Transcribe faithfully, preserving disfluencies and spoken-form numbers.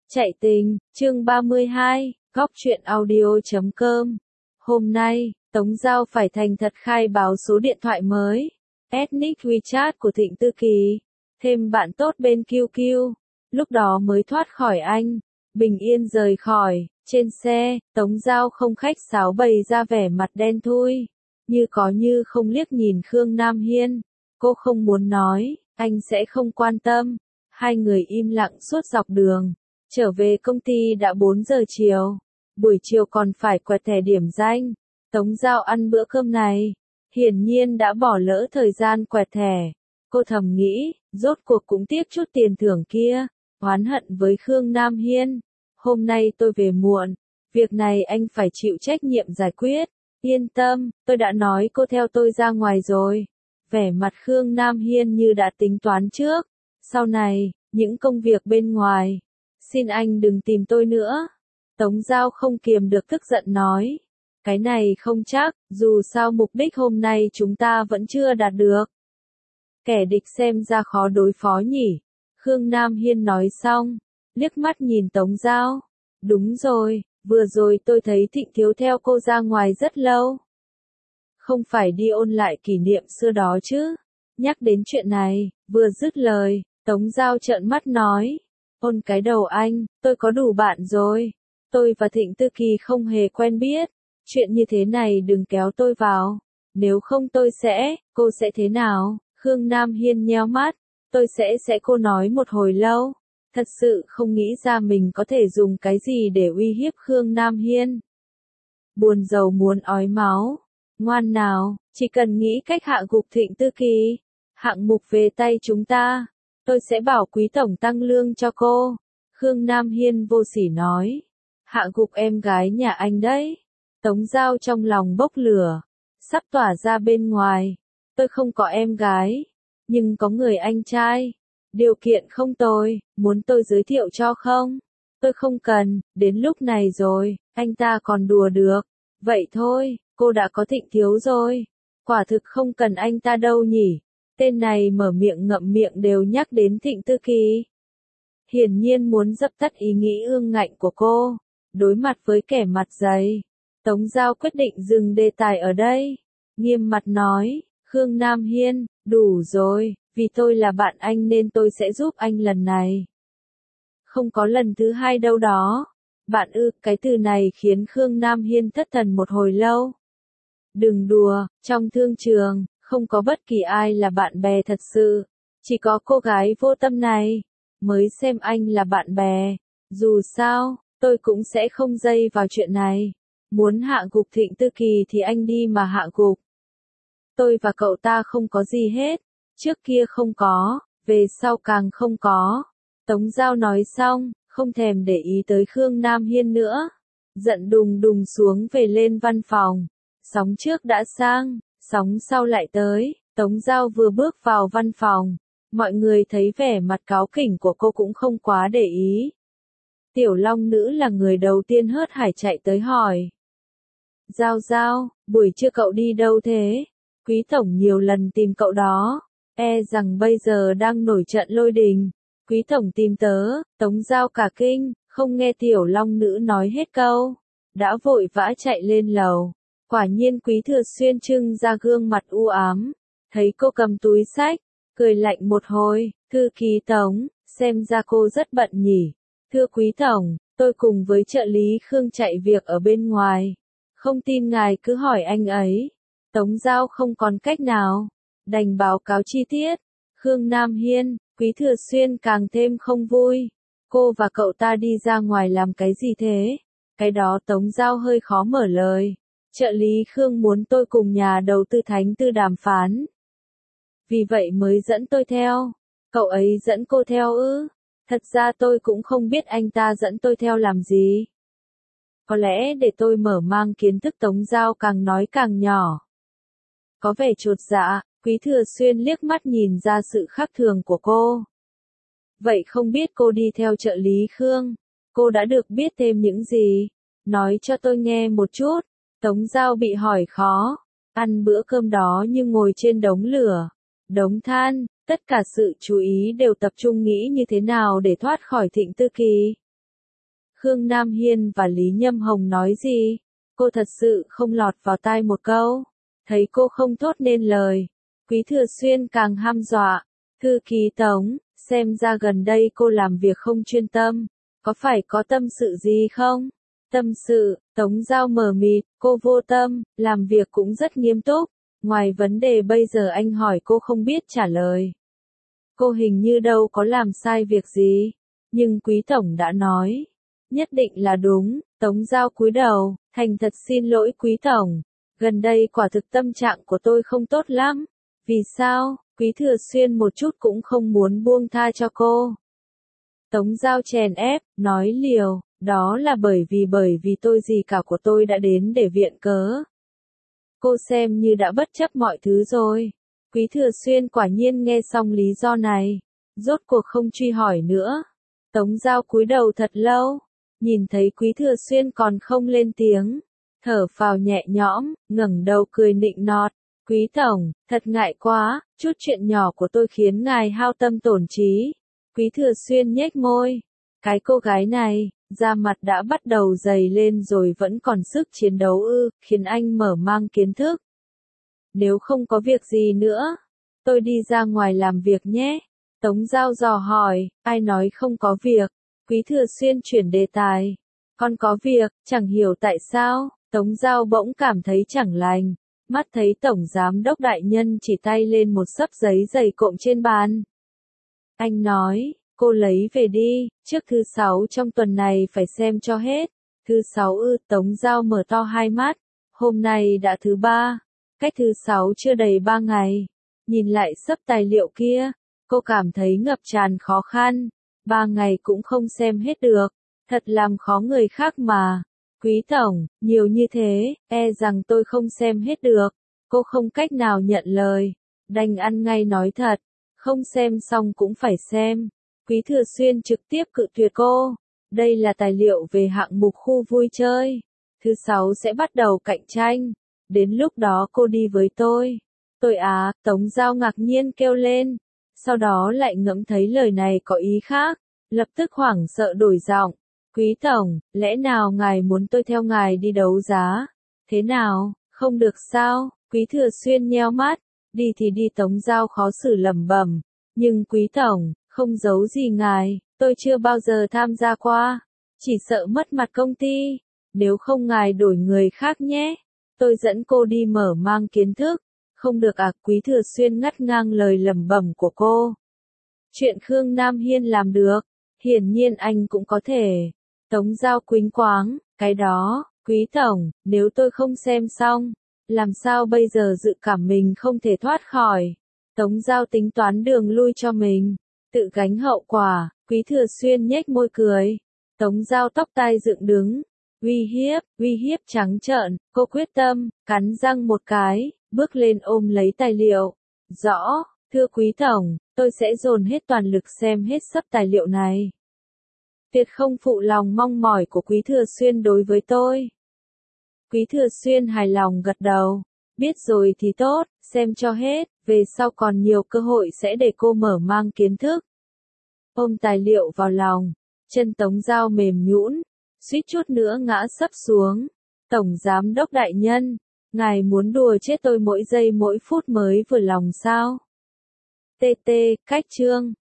Chạy tình, chương ba mươi hai, góc truyện audio chấm com. Hôm nay, Tống Giao phải thành thật khai báo số điện thoại mới. Ethnic WeChat của Thịnh Tư Kỳ. Thêm bạn tốt bên quy quy. Lúc đó mới thoát khỏi anh. Bình yên rời khỏi. Trên xe, Tống Giao không khách sáo bày ra vẻ mặt đen thui. Như có như không liếc nhìn Khương Nam Hiên. Cô không muốn nói, anh sẽ không quan tâm. Hai người im lặng suốt dọc đường. Trở về công ty đã bốn giờ chiều. Buổi chiều còn phải quẹt thẻ điểm danh. Tống Giao ăn bữa cơm này. Hiển nhiên đã bỏ lỡ thời gian quẹt thẻ. Cô thầm nghĩ, rốt cuộc cũng tiếc chút tiền thưởng kia. Oán hận với Khương Nam Hiên. Hôm nay tôi về muộn. Việc này anh phải chịu trách nhiệm giải quyết. Yên tâm, tôi đã nói cô theo tôi ra ngoài rồi. Vẻ mặt Khương Nam Hiên như đã tính toán trước. Sau này, những công việc bên ngoài. Xin anh đừng tìm tôi nữa. Tống Giao không kiềm được tức giận nói. Cái này không chắc, dù sao mục đích hôm nay chúng ta vẫn chưa đạt được. Kẻ địch xem ra khó đối phó nhỉ. Khương Nam Hiên nói xong, liếc mắt nhìn Tống Giao. Đúng rồi, vừa rồi tôi thấy Thịnh Thiếu theo cô ra ngoài rất lâu. Không phải đi ôn lại kỷ niệm xưa đó chứ. Nhắc đến chuyện này, vừa dứt lời, Tống Giao trợn mắt nói. Ôn cái đầu anh, tôi có đủ bạn rồi. Tôi và Thịnh Tư Kỳ không hề quen biết. Chuyện như thế này đừng kéo tôi vào. Nếu không tôi sẽ, cô sẽ thế nào? Khương Nam Hiên nheo mắt. Tôi sẽ sẽ cô nói một hồi lâu. Thật sự không nghĩ ra mình có thể dùng cái gì để uy hiếp Khương Nam Hiên. Buồn rầu muốn ói máu. Ngoan nào, chỉ cần nghĩ cách hạ gục Thịnh Tư Kỳ. Hạng mục về tay chúng ta. Tôi sẽ bảo quý tổng tăng lương cho cô. Khương Nam Hiên vô sỉ nói. Hạ gục em gái nhà anh đấy. Tống Giao trong lòng bốc lửa. Sắp tỏa ra bên ngoài. Tôi không có em gái. Nhưng có người anh trai. Điều kiện không tồi. Muốn tôi giới thiệu cho không? Tôi không cần. Đến lúc này rồi. Anh ta còn đùa được. Vậy thôi. Cô đã có Thịnh Thiếu rồi. Quả thực không cần anh ta đâu nhỉ. Tên này mở miệng ngậm miệng đều nhắc đến Thịnh Tư Kỳ. Hiển nhiên muốn dập tắt ý nghĩ ương ngạnh của cô. Đối mặt với kẻ mặt dày. Tống Giao quyết định dừng đề tài ở đây. Nghiêm mặt nói, Khương Nam Hiên, đủ rồi, vì tôi là bạn anh nên tôi sẽ giúp anh lần này. Không có lần thứ hai đâu đó. Bạn ư, cái từ này khiến Khương Nam Hiên thất thần một hồi lâu. Đừng đùa, trong thương trường, không có bất kỳ ai là bạn bè thật sự. Chỉ có cô gái vô tâm này, mới xem anh là bạn bè. Dù sao, tôi cũng sẽ không dây vào chuyện này. Muốn hạ gục Thịnh Tư Kỳ thì anh đi mà hạ gục. Tôi và cậu ta không có gì hết. Trước kia không có, về sau càng không có. Tống Giao nói xong, không thèm để ý tới Khương Nam Hiên nữa. Giận đùng đùng xuống về lên văn phòng. Sóng trước đã sang, sóng sau lại tới. Tống Giao vừa bước vào văn phòng. Mọi người thấy vẻ mặt cáu kỉnh của cô cũng không quá để ý. Tiểu Long Nữ là người đầu tiên hớt hải chạy tới hỏi. Giao Giao, buổi trưa cậu đi đâu thế? Quý tổng nhiều lần tìm cậu đó. E rằng bây giờ đang nổi trận lôi đình. Quý tổng tìm tớ. Tống Giao cả kinh, không nghe Tiểu Long Nữ nói hết câu. Đã vội vã chạy lên lầu. Quả nhiên Quý Thừa Xuyên trưng ra gương mặt u ám. Thấy cô cầm túi xách, cười lạnh một hồi. Thư ký Tống, xem ra cô rất bận nhỉ. Thưa Quý tổng, tôi cùng với trợ lý Khương chạy việc ở bên ngoài. Không tin ngài cứ hỏi anh ấy. Tống Giao không còn cách nào. Đành báo cáo chi tiết. Khương Nam Hiên, Quý Thừa Xuyên càng thêm không vui. Cô và cậu ta đi ra ngoài làm cái gì thế? Cái đó Tống Giao hơi khó mở lời. Trợ lý Khương muốn tôi cùng nhà đầu tư Thánh Tư đàm phán. Vì vậy mới dẫn tôi theo. Cậu ấy dẫn cô theo ư? Thật ra tôi cũng không biết anh ta dẫn tôi theo làm gì. Có lẽ để tôi mở mang kiến thức. Tống Giao càng nói càng nhỏ. Có vẻ chột dạ, Quý Thừa Xuyên liếc mắt nhìn ra sự khác thường của cô. Vậy không biết cô đi theo trợ lý Khương, cô đã được biết thêm những gì? Nói cho tôi nghe một chút. Tống Giao bị hỏi khó. Ăn bữa cơm đó như ngồi trên đống lửa, đống than, tất cả sự chú ý đều tập trung nghĩ như thế nào để thoát khỏi Thịnh Tư Kỳ. Khương Nam Hiên và Lý Nhâm Hồng nói gì? Cô thật sự không lọt vào tai một câu. Thấy cô không thốt nên lời. Quý Thừa Xuyên càng hăm dọa. Thư ký Tống, xem ra gần đây cô làm việc không chuyên tâm. Có phải có tâm sự gì không? Tâm sự, Tống Giao mờ mịt, cô vô tâm, làm việc cũng rất nghiêm túc. Ngoài vấn đề bây giờ anh hỏi cô không biết trả lời. Cô hình như đâu có làm sai việc gì. Nhưng Quý Tổng đã nói. Nhất định là đúng, Tống Giao cúi đầu, thành thật xin lỗi Quý Tổng. Gần đây quả thực tâm trạng của tôi không tốt lắm. Vì sao? Quý Thừa Xuyên một chút cũng không muốn buông tha cho cô. Tống Giao chèn ép, nói liều, đó là bởi vì bởi vì tôi gì cả của tôi đã đến để viện cớ. Cô xem như đã bất chấp mọi thứ rồi. Quý Thừa Xuyên quả nhiên nghe xong lý do này, rốt cuộc không truy hỏi nữa. Tống Giao cúi đầu thật lâu, nhìn thấy Quý Thừa Xuyên còn không lên tiếng, thở phào nhẹ nhõm, ngẩng đầu cười nịnh nọt. Quý Tổng, thật ngại quá, chút chuyện nhỏ của tôi khiến ngài hao tâm tổn trí. Quý Thừa Xuyên nhếch môi. Cái cô gái này, da mặt đã bắt đầu dày lên rồi vẫn còn sức chiến đấu ư, khiến anh mở mang kiến thức. Nếu không có việc gì nữa, tôi đi ra ngoài làm việc nhé. Tống Giao dò hỏi, ai nói không có việc? Quý Thừa Xuyên chuyển đề tài. Con có việc, chẳng hiểu tại sao, Tống Giao bỗng cảm thấy chẳng lành. Mắt thấy Tổng Giám Đốc Đại Nhân chỉ tay lên một xấp giấy dày cộm trên bàn. Anh nói, cô lấy về đi, trước thứ sáu trong tuần này phải xem cho hết. Thứ sáu ư, Tống Giao mở to hai mắt. Hôm nay đã thứ ba, cách thứ sáu chưa đầy ba ngày. Nhìn lại xấp tài liệu kia, cô cảm thấy ngập tràn khó khăn. Ba ngày cũng không xem hết được, thật làm khó người khác mà. Quý Tổng, nhiều như thế, e rằng tôi không xem hết được. Cô không cách nào nhận lời, đành ăn ngay nói thật, không xem xong cũng phải xem. Quý Thừa Xuyên trực tiếp cự tuyệt cô. Đây là tài liệu về hạng mục khu vui chơi. Thứ sáu sẽ bắt đầu cạnh tranh. Đến lúc đó cô đi với tôi. Tôi á, Tống Giao ngạc nhiên kêu lên. Sau đó lại ngẫm thấy lời này có ý khác. Lập tức hoảng sợ đổi giọng. Quý Tổng, lẽ nào ngài muốn tôi theo ngài đi đấu giá? Thế nào, không được sao? Quý Thừa Xuyên nheo mắt. Đi thì đi, Tống Giao khó xử lẩm bẩm. Nhưng Quý Tổng, không giấu gì ngài, tôi chưa bao giờ tham gia qua. Chỉ sợ mất mặt công ty. Nếu không ngài đổi người khác nhé. Tôi dẫn cô đi mở mang kiến thức. Không được à? Quý Thừa Xuyên ngắt ngang lời lẩm bẩm của cô. Chuyện Khương Nam Hiên làm được, hiển nhiên anh cũng có thể. Tống Giao quĩnh quáng, cái đó, Quý Tổng, nếu tôi không xem xong, làm sao bây giờ dự cảm mình không thể thoát khỏi. Tống Giao tính toán đường lui cho mình, tự gánh hậu quả. Quý Thừa Xuyên nhếch môi cười. Tống Giao tóc tai dựng đứng, uy hiếp, uy hiếp trắng trợn. Cô quyết tâm, cắn răng một cái, bước lên ôm lấy tài liệu. Rõ, thưa Quý Tổng, tôi sẽ dồn hết toàn lực xem hết sấp tài liệu này. Tuyệt không phụ lòng mong mỏi của Quý Thừa Xuyên đối với tôi. Quý Thừa Xuyên hài lòng gật đầu. Biết rồi thì tốt, xem cho hết, về sau còn nhiều cơ hội sẽ để cô mở mang kiến thức. Ôm tài liệu vào lòng, chân Tống Giao mềm nhũn, suýt chút nữa ngã sấp xuống. Tổng Giám Đốc Đại Nhân, ngài muốn đùa chết tôi mỗi giây mỗi phút mới vừa lòng sao? tê tê, cách chương.